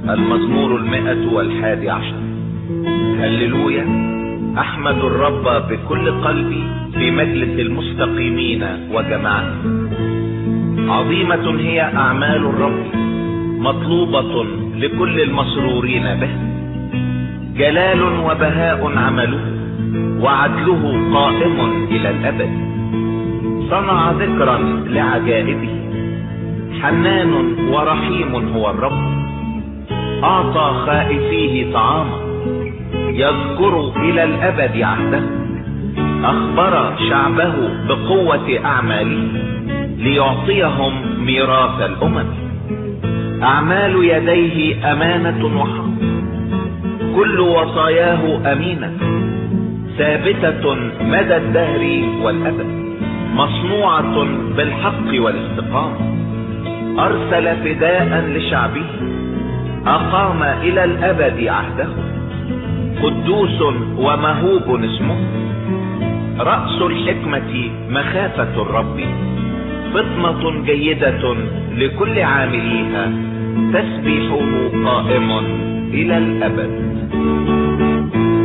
المزمور 111. هللويا. احمد الرب بكل قلبي في مجلس المستقيمين وجماعته. عظيمة هي اعمال الرب، مطلوبة لكل المسرورين به. جلال وبهاء عمله، وعدله قائم الى الابد. صنع ذكرا لعجائبه، حنان ورحيم هو الرب. اعطى خائفيه طعاما، يذكر الى الابد عهده. اخبر شعبه بقوة اعماله، ليعطيهم ميراث الامم. اعمال يديه امانة وحق، كل وصاياه امينة، ثابتة مدى الدهر والابد، مصنوعة بالحق والاستقامة. ارسل فداء لشعبه، اقام الى الابد عهده. قدوس ومهوب اسمه، رأس الحكمة مخافة الرب. فطنة جيدة لكل عامليها، تسبيحه قائم الى الابد.